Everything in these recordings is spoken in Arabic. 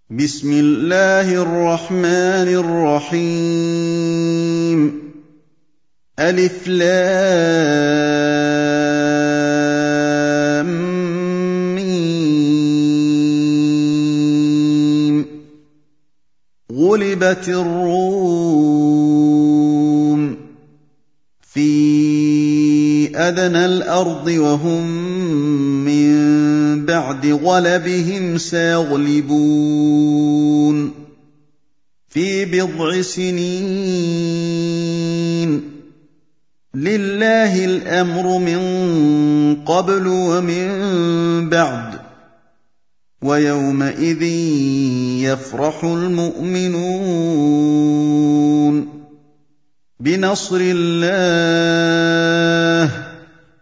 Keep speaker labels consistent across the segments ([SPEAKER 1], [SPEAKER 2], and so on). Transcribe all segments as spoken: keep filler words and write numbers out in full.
[SPEAKER 1] بسم الله الرحمن الرحيم ألف لام ميم غلبت الروم في أدنى الأرض وهم من بعد غلبهم سيغلبون في بضع سنين لله الأمر من قبل ومن بعد ويومئذ يفرح المؤمنون بنصر الله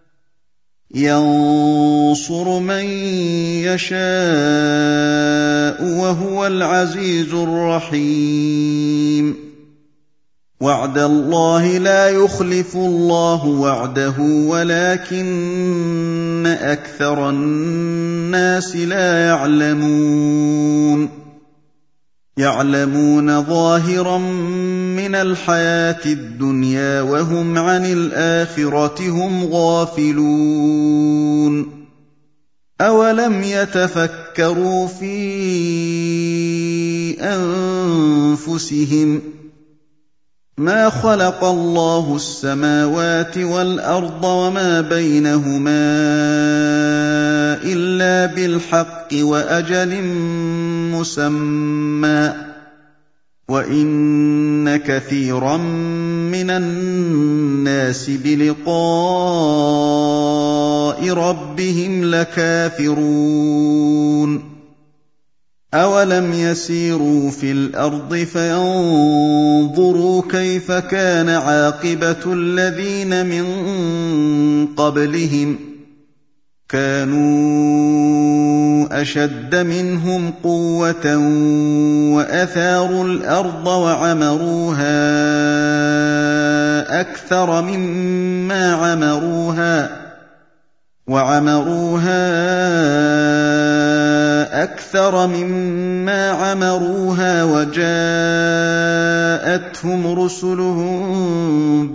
[SPEAKER 1] ينصر من يشاء وهو العزيز الرحيم وعد الله لا يخلف الله وعده ولكن أكثر الناس لا يعلمون يعلمون ظاهرا من الحياة الدنيا وهم عن الآخرة هم غافلون أولم يتفكروا في أنفسهم ما خلق الله السماوات والأرض وما بينهما إلا بالحق وأجل مسمى وإن كثيرا من الناس بلقاء ربهم لكافرون أولم يسيروا في الأرض فينظروا كيف كان عاقبة الذين من قبلهم كانوا أشد منهم قوة وأثاروا الأرض وعمروها أكثر مما عمروها وعمروها أكثر مما عمروها وجاءتهم رسلهم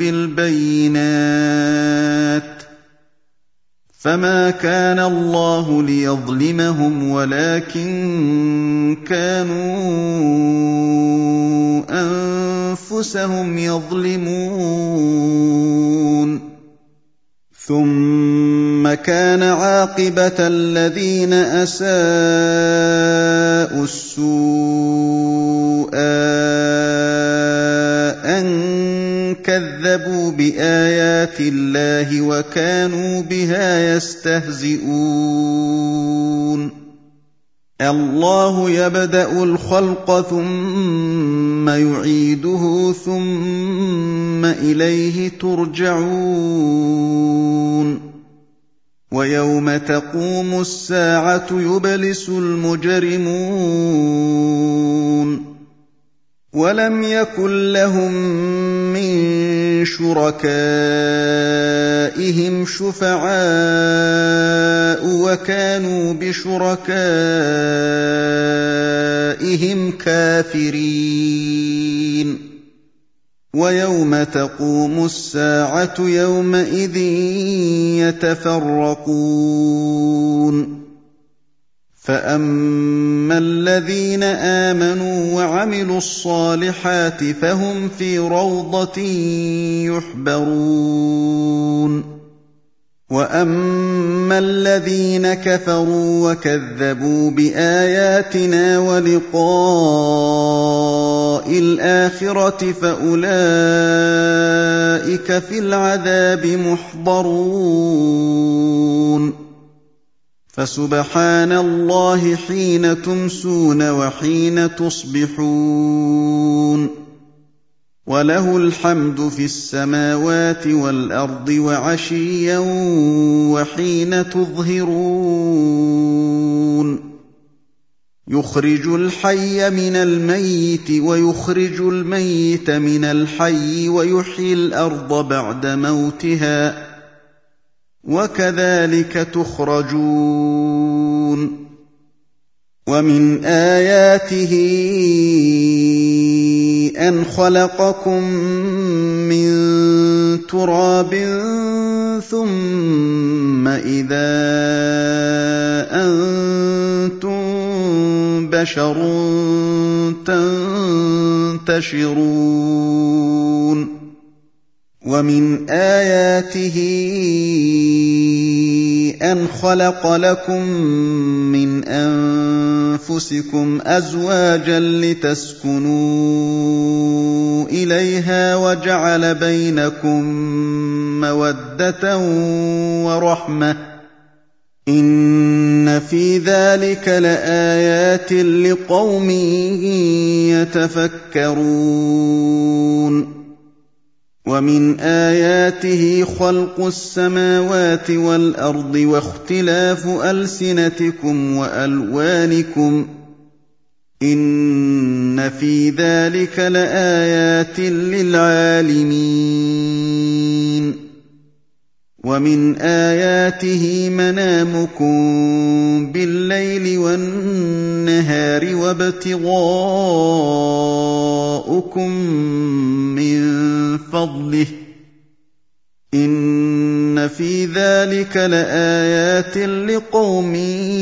[SPEAKER 1] بالبينات فما كان الله ليظلمهم ولكن كانوا أنفسهم يظلمون ثم كان عاقبة الذين أساءوا السوء أن كذبوا بآيات الله وكانوا بها يستهزئون الله يبدأ الخلق ثم يعيده ثم إليه ترجعون ويوم تقوم الساعة يبلس المجرمون ولم يكن لهم من شركائهم شفعاء وكانوا بشركائهم كافرين ويوم تقوم الساعة يومئذ يتفرقون فأما الذين آمنوا وعملوا الصالحات فهم في روضة يحبرون وأما الذين كفروا وكذبوا بآياتنا ولقاء الآخرة فأولئك في العذاب محضرون فسبحان الله حين تمسون وحين تصبحون وله الحمد في السماوات والأرض وعشيا وحين تظهرون يخرج الحي من الميت ويخرج الميت من الحي ويحيي الأرض بعد موتها وكذلك تخرجون ومن آياته أن خلقكم من تراب ثم إذا أنتم بشر تنتشرون ومن آياته أن خلق لكم من أنفسكم أزواجا لتسكنوا إليها وجعل بينكم مودة ورحمة إن في ذلك لآيات لقوم يتفكرون ومن آياته خلق السماوات والأرض واختلاف ألسنتكم وألوانكم إن في ذلك لآيات للعالمين ومن آياته منامكم بالليل والنهار وابتغاؤكم من فضله إن في ذلك لآيات لقوم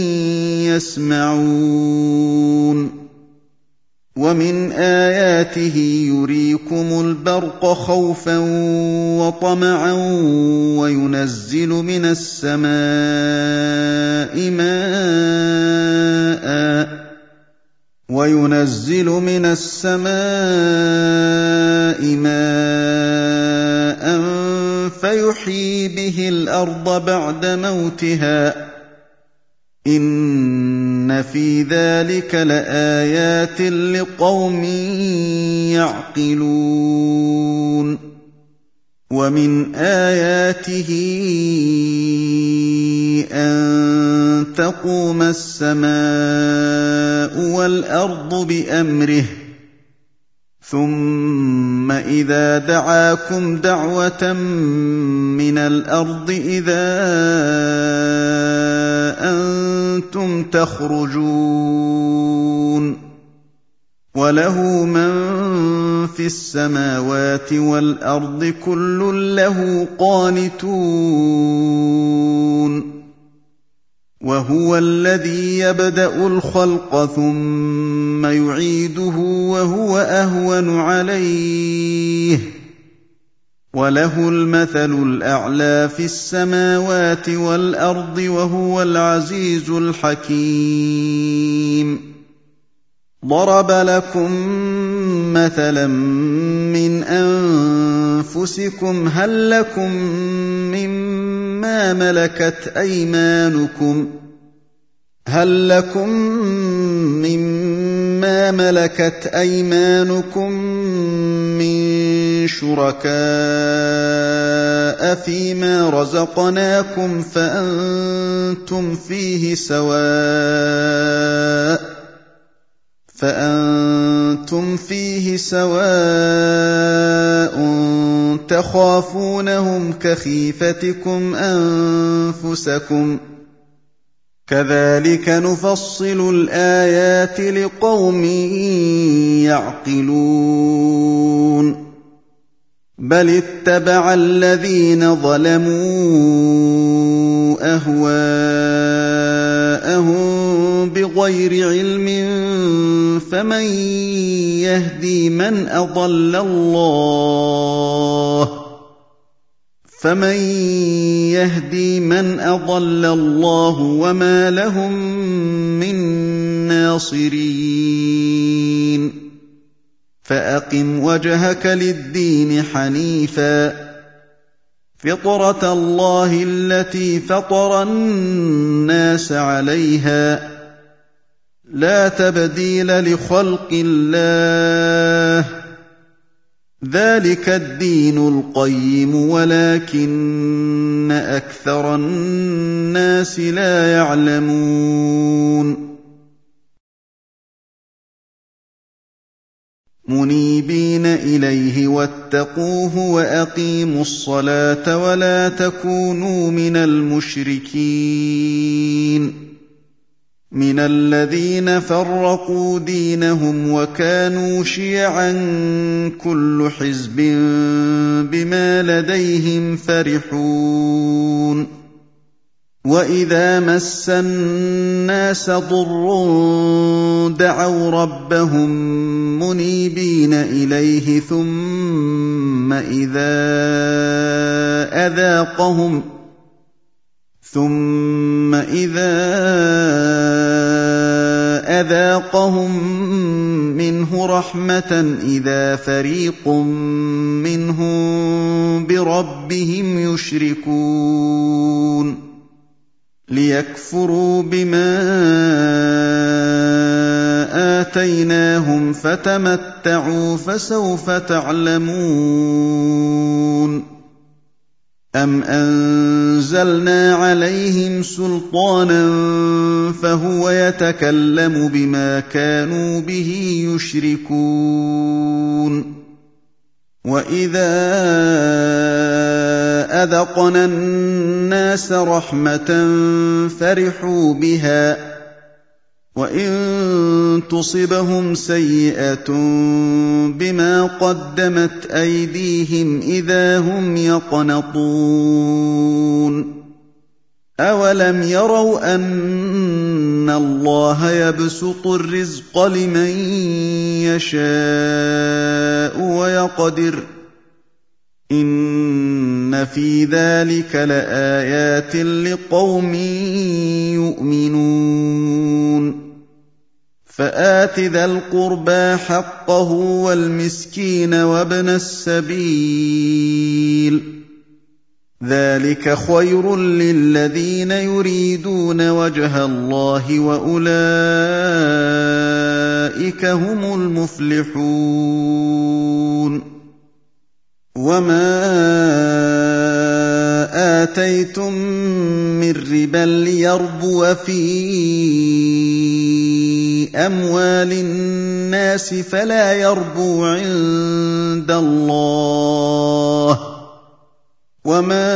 [SPEAKER 1] يسمعون ومن آياته يريكم البرق خوفا وطمعا وينزل من السماء ماء وينزل من السماء ماء فيحيي به الأرض بعد موتها إن في ذلك لآيات لقوم يعقلون ومن آياته أن تقوم السماء والأرض بأمره ثم إذا دعاكم دعوة من الأرض إذا أنتم تخرجون وله من في السماوات والأرض كل له قانتون وهو الذي يبدأ الخلق ثم يعيده وهو أهون عليه وله المثل الأعلى في السماوات والأرض وهو العزيز الحكيم ضرب لكم مثلا من أنفسكم هل لكم مما ملكت أيمانكم هل لكم مما ملكت أيمانكم من شركاء فيما رزقناكم فأنتم فيه سواء فأنتم فيه سواء تخافونهم كخيفتكم أنفسكم كذلك نفصل الآيات لقوم يعقلون بل اتبع الذين ظلموا أهواءهم بغير علم فمن يهدي من أضل الله فمن يهدي من أضل الله وما لهم من ناصرين فأقم وجهك للدين حنيفا فطرة الله التي فطر الناس عليها لا تبديل لخلق الله ذلك الدين القيم ولكن أكثر الناس لا يعلمون منيبين إليه واتقوه وأقيموا الصلاة ولا تكونوا من المشركين مِنَ الَّذِينَ فَرَّقُوا دِينَهُمْ وَكَانُوا شِيَعًا كُلُّ حِزْبٍ بِمَا لَدَيْهِمْ فَرِحُونَ وَإِذَا مَسَّ النَّاسَ ضُرٌّ دَعَوْا رَبَّهُم مُّنِيبِينَ إِلَيْهِ ثُمَّ إِذَا أَذَاقَهُمْ ثُمَّ إِذَا أَذَاقَهُم مِّنْهُ رَحْمَةً إِذَا فَرِيقٌ مِّنْهُم بِرَبِّهِمْ يُشْرِكُونَ لِيَكْفُرُوا بِمَا آتَيْنَاهُمْ فَتَمَتَّعُوا فَسَوْفَ تَعْلَمُونَ أَمْ أَنزَلْنَا عَلَيْهِمْ سُلْطَانًا فَهُوَ يَتَكَلَّمُ بِمَا كَانُوا بِهِ يُشْرِكُونَ وَإِذَا أَذَقْنَا النَّاسَ رَحْمَةً فَرِحُوا بِهَا وَإِن تُصِبْهُمْ سَيِّئَةٌ بِمَا قَدَّمَتْ أَيْدِيهِمْ إِذَا هُمْ يَقْنَطُونَ أَوَلَمْ يَرَوْا أَنَّ اللَّهَ يَبْسُطُ الرِّزْقَ لِمَن يَشَاءُ وَيَقْدِرُ إِنَّ فِي ذَلِكَ لَآيَاتٍ لِقَوْمٍ يُؤْمِنُونَ فَآتِ ذَا الْقُرْبَىٰ حَقَّهُ وَالْمِسْكِينَ وَابْنَ السَّبِيلِ ذَلِكَ خَيْرٌ لِّلَّذِينَ يُرِيدُونَ وَجْهَ اللَّهِ وَأُولَٰئِكَ هُمُ الْمُفْلِحُونَ وَمَا آتَيْتُم مِّن رِّبًا لِّيَرْبُوَ فِي أَمْوَالِ النَّاسِ فَلَا يَرْبُو عِندَ اللَّهِ وَمَا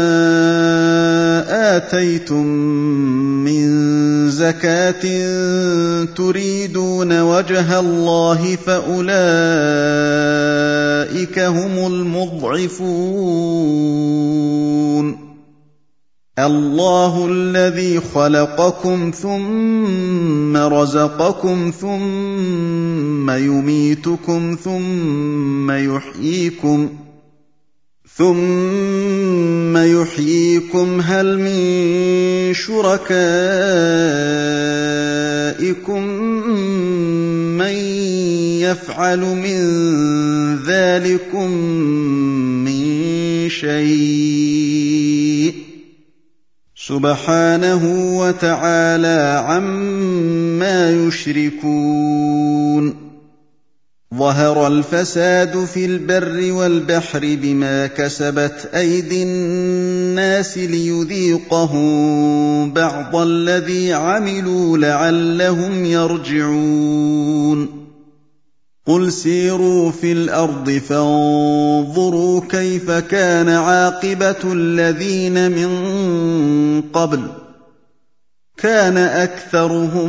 [SPEAKER 1] آتَيْتُم مِّن زَكَاةٍ تُرِيدُونَ وَجْهَ اللَّهِ فَأُولَٰئِكَ هُمُ الْمُضْعِفُونَ اللَّهُ الَّذِي خَلَقَكُمْ ثُمَّ رَزَقَكُمْ ثُمَّ يُمِيتُكُمْ ثُمَّ يُحْيِيكُمْ ثُمَّ يُحْيِيكُمْ هَلْ مِن شُرَكَائِكُم مَّن يَفْعَلُ مِن ذَٰلِكُم مِّن شَيْءٍ سُبْحَانَهُ وَتَعَالَىٰ عَمَّا يُشْرِكُونَ ظَهَرَ الْفَسَادُ فِي الْبَرِّ وَالْبَحْرِ بِمَا كَسَبَتْ أَيْدِي النَّاسِ لِيُذِيقَهُم بَعْضَ الَّذِي عَمِلُوا لَعَلَّهُمْ يَرْجِعُونَ قُلْ سِيرُوا فِي الْأَرْضِ فَانظُرُوا كَيْفَ كَانَ عَاقِبَةُ الَّذِينَ مِن قَبْلُ كَانَ أَكْثَرُهُم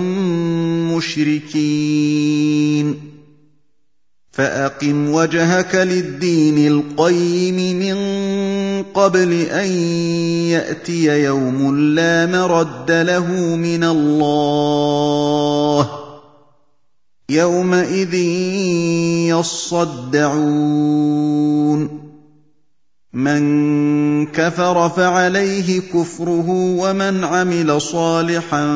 [SPEAKER 1] مُّشْرِكِينَ فَأَقِمْ وَجْهَكَ لِلدِّينِ الْقَيِّمِ مِن قَبْلِ أَن يَأْتِيَ يَوْمٌ لَّا مَرَدَّ لَهُ مِنَ اللَّهِ يَوْمَئِذٍ يَصَّدَّعُونَ مَن كَفَرَ فَعَلَيْهِ كُفْرُهُ وَمَنْ عَمِلَ صَالِحًا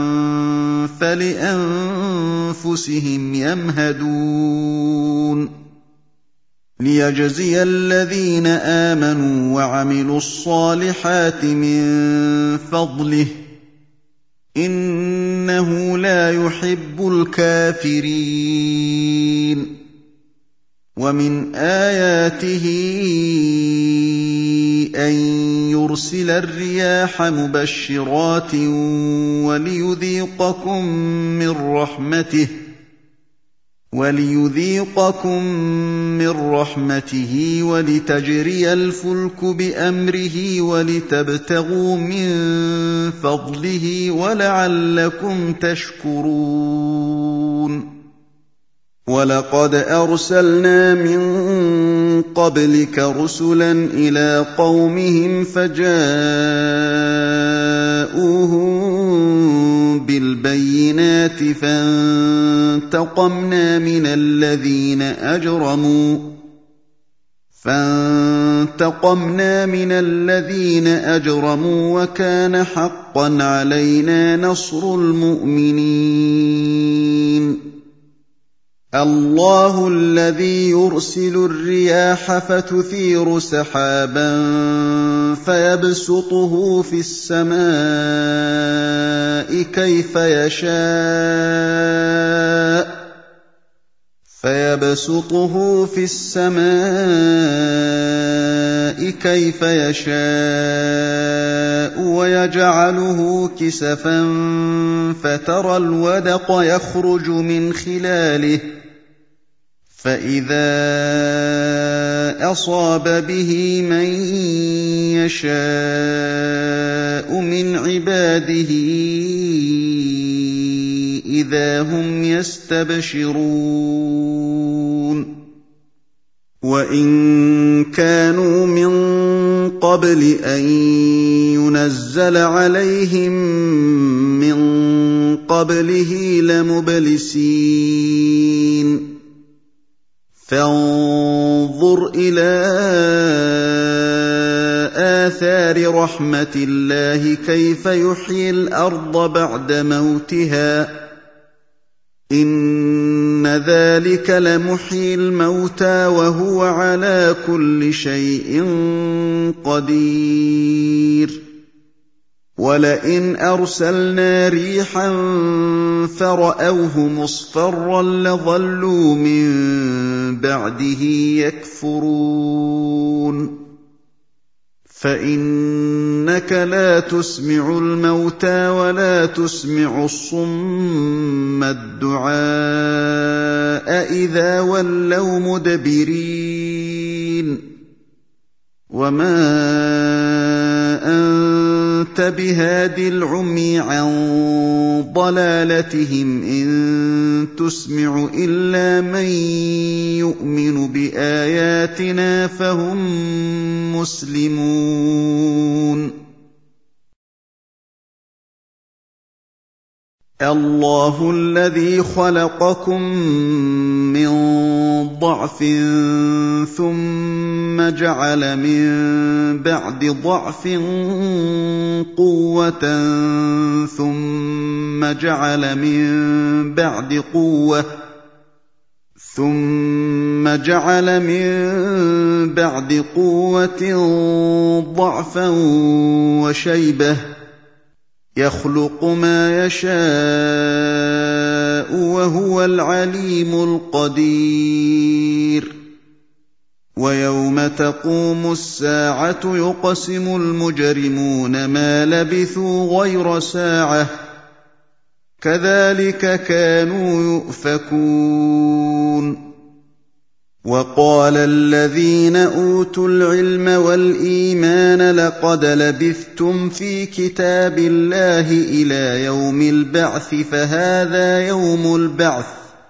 [SPEAKER 1] فَلِأَنفُسِهِمْ يَمْهَدُونَ لِيَجْزِيَ الَّذِينَ آمَنُوا وَعَمِلُوا الصَّالِحَاتِ مِن فَضْلِهِ إِنَّهُ لَا يُحِبُّ الْكَافِرِينَ وَمِنْ آيَاتِهِ أَن يُرْسِلَ الرِّيَاحَ مُبَشِّرَاتٍ وَلِيُذِيقَكُم مِّن رَّحْمَتِهِ وَلِيُذِيقَكُم مِّن رَّحْمَتِهِ وَلِتَجْرِيَ الْفُلْكُ بِأَمْرِهِ وَلِتَبْتَغُوا مِن فَضْلِهِ وَلَعَلَّكُمْ تَشْكُرُونَ وَلَقَدْ أَرْسَلْنَا مِن قَبْلِكَ رُسُلًا إِلَىٰ قَوْمِهِمْ فَجَاءُوهُم بِالْبَيِّنَاتِ فَانتَقَمْنَا مِنَ الَّذِينَ أَجْرَمُوا فَانتَقَمْنَا مِنَ الَّذِينَ أَجْرَمُوا وَكَانَ حَقًّا عَلَيْنَا نَصْرُ الْمُؤْمِنِينَ اللَّهُ الَّذِي يُرْسِلُ الرِّيَاحَ فَتُثِيرُ سَحَابًا فَيَبْسُطُهُ فِي السَّمَاءِ كَيْفَ يَشَاءُ فَيَبْسُطُهُ فِي السَّمَاءِ كَيْفَ يَشَاءُ وَيَجْعَلُهُ كِسَفًا فَتَرَى الْوَدْقَ يَخْرُجُ مِنْ خِلَالِهِ فَإِذَا أَصَابَ بِهِ مَن يَشَاءُ مِنْ عِبَادِهِ إِذَا هُمْ يَسْتَبْشِرُونَ وَإِن كَانُوا مِن قَبْلِ أَن يُنَزَّلَ عَلَيْهِم مِّن قَبْلِهِ لَمُبْلِسِينَ فَانظُرْ إِلَىٰ آثَارِ رَحْمَتِ اللَّهِ كَيْفَ يُحْيِي الْأَرْضَ بَعْدَ مَوْتِهَا ۚ إِنَّ ذَٰلِكَ لَمُحْيِي الْمَوْتَىٰ وَهُوَ عَلَىٰ كُلِّ شَيْءٍ قَدِيرٌ وَلَئِنْ أَرْسَلْنَا رِيحًا فَرَأَوْهُ مُصْفَرًّا لَّظَلُّوا مِن بَعْدِهِ يَكْفُرُونَ فَإِنَّكَ لَا تُسْمِعُ الْمَوْتَىٰ وَلَا تُسْمِعُ الصُّمَّ الدُّعَاءَ إِذَا وَلَّوْا مُدْبِرِينَ وَمَا أَنتَ بِهَادِ الْعُمْيِ عَن ضَلَالَتِهِمْ ۖ إِن تُسْمِعُ إِلَّا مَن يُؤْمِنُ بِآيَاتِنَا فَهُم مُّسْلِمُونَ اللَّهُ الَّذِي خَلَقَكُم مِّن ضَعْفٍ ثُمَّ جَعَلَ مِن بَعْدِ ضَعْفٍ قُوَّةً ثُمَّ جَعَلَ مِن بَعْدِ قُوَّةٍ ثُمَّ جَعَلَ مِن بَعْدِ قُوَّةٍ ضَعْفًا وَشَيْبَةً ۚ يَخْلُقُ مَا يَشَاءُ ۖ وَهُوَ الْعَلِيمُ الْقَدِيرُ وَيَوْمَ تَقُومُ السَّاعَةُ يُقْسِمُ الْمُجْرِمُونَ مَا لَبِثُوا غَيْرَ سَاعَةٍ ۚ كَذَٰلِكَ كَانُوا يُؤْفَكُونَ وَقَالَ الَّذِينَ أُوتُوا الْعِلْمَ وَالْإِيمَانَ لَقَدْ لَبِثْتُمْ فِي كِتَابِ اللَّهِ إِلَىٰ يَوْمِ الْبَعْثِ فَهَٰذَا يَوْمُ الْبَعْثِ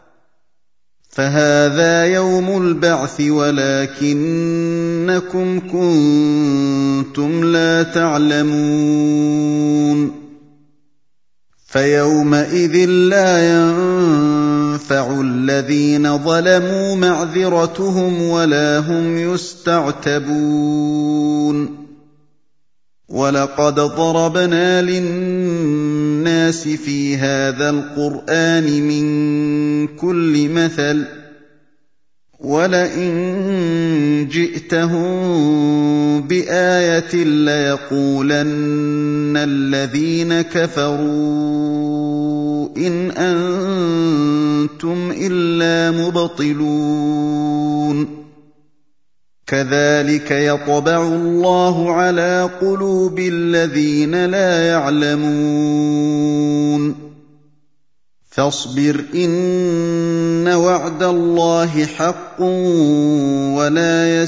[SPEAKER 1] فَهَٰذَا يَوْمُ الْبَعْثِ وَلَٰكِنَّكُمْ كُنتُمْ لَا تَعْلَمُونَ فَيَوْمَئِذٍ لَّا يَنفَعُ الَّذِينَ ظَلَمُوا مَعْذِرَتُهُمْ وَلَا هُمْ يُسْتَعْتَبُونَ وَلَقَدْ ضَرَبْنَا لِلنَّاسِ فِي هَٰذَا الْقُرْآنِ مِن كُلِّ مَثَلٍ ۚ وَلَئِن جِئْتَهُم بِآيَةٍ لَّيَقُولَنَّ الَّذِينَ كَفَرُوا إِنْ أَنتُمْ إِلَّا مُبْطِلُونَ كَذَٰلِكَ يَطْبَعُ اللَّهُ عَلَىٰ قُلُوبِ الَّذِينَ لَا يَعْلَمُونَ فاصبر إن وعد الله حق ولا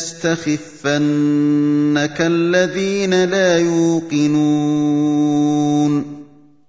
[SPEAKER 1] يستخفنك الذين لا يوقنون